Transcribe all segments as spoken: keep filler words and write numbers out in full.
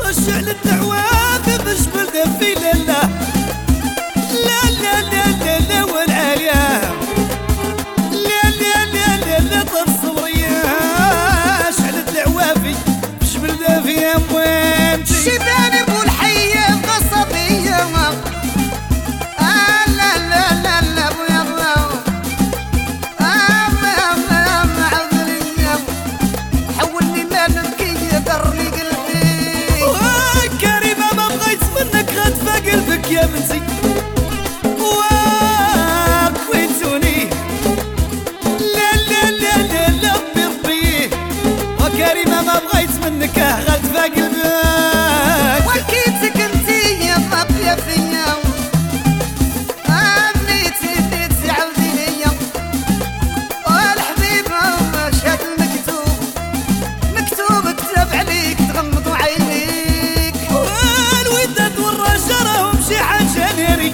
شعل الدعوة مش بلد في لله لا لا لا لا لا والعيا لا لا لا لا لا تصوريا شعل الدعوة في مش بلد في اموانتي شبان ابو الحي قصبية آه لا لا لا لا ابو يلا آه ما ما ما عذرية حولني ما نبكي قرني قلبي كريمة ما بغيت منك غتفى قلبك يا بنتي وكويتوني لا لا لا لا لا بربي وكريمة ما بغيت منك غتفى قلبك وكيتك انتي يا باقية فيا امنيتي بنيتي عاودي ليا والحبيبة مشهد المكتوب مكتوب كتاب عليك تغمض عينيك والوداد والرجا راهم شي حاجة نارية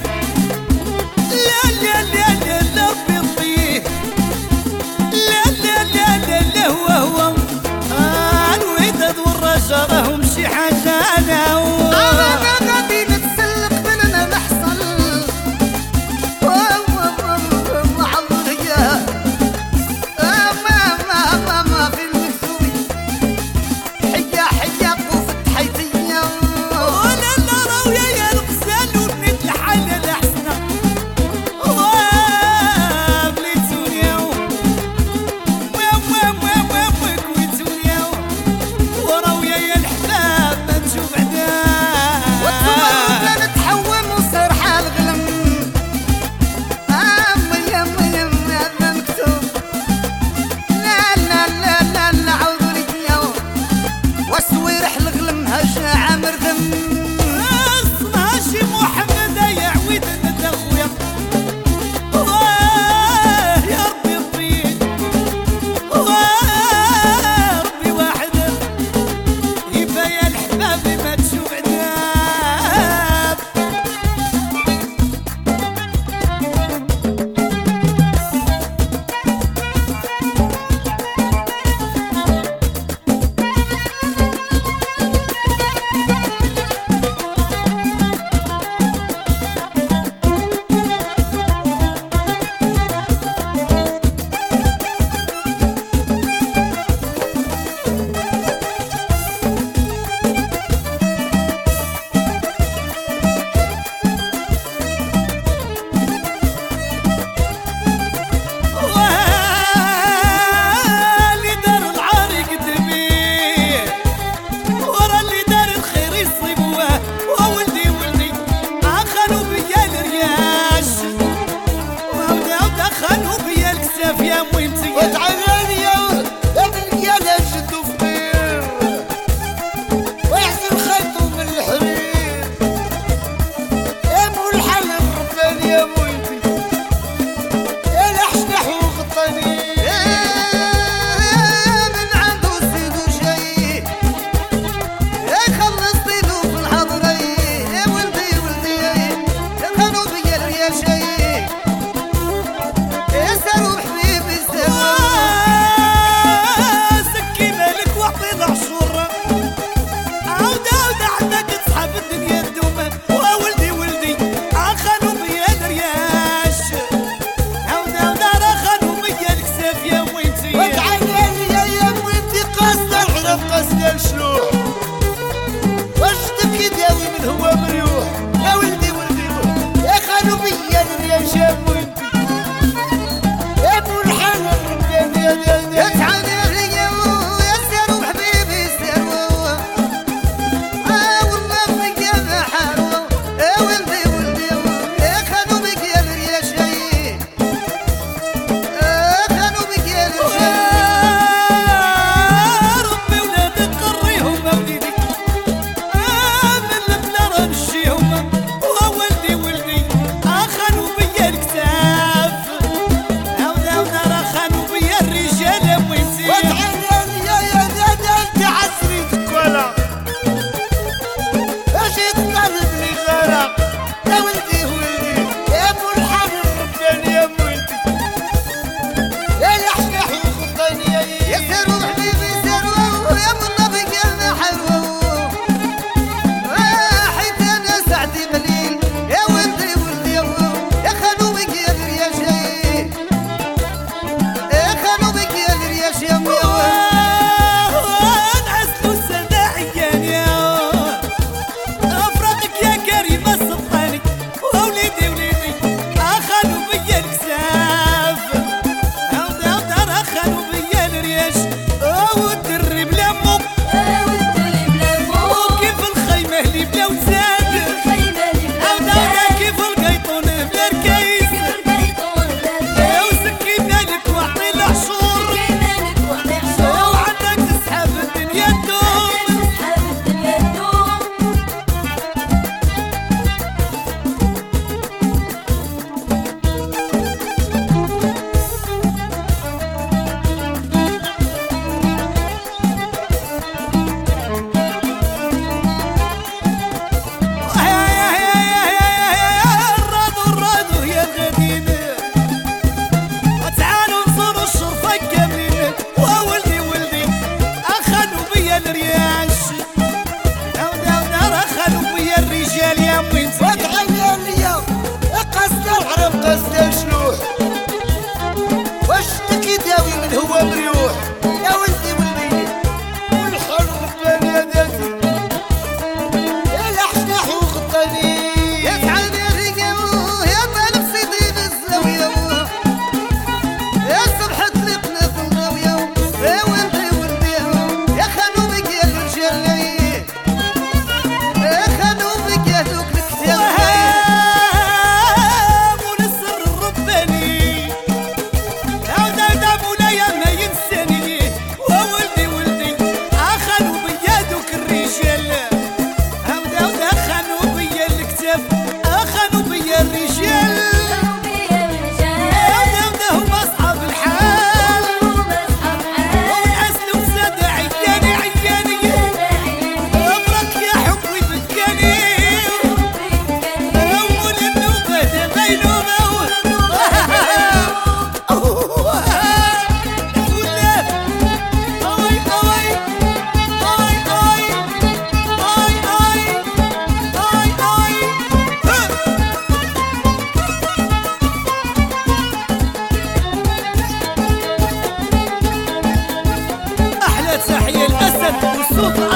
صوت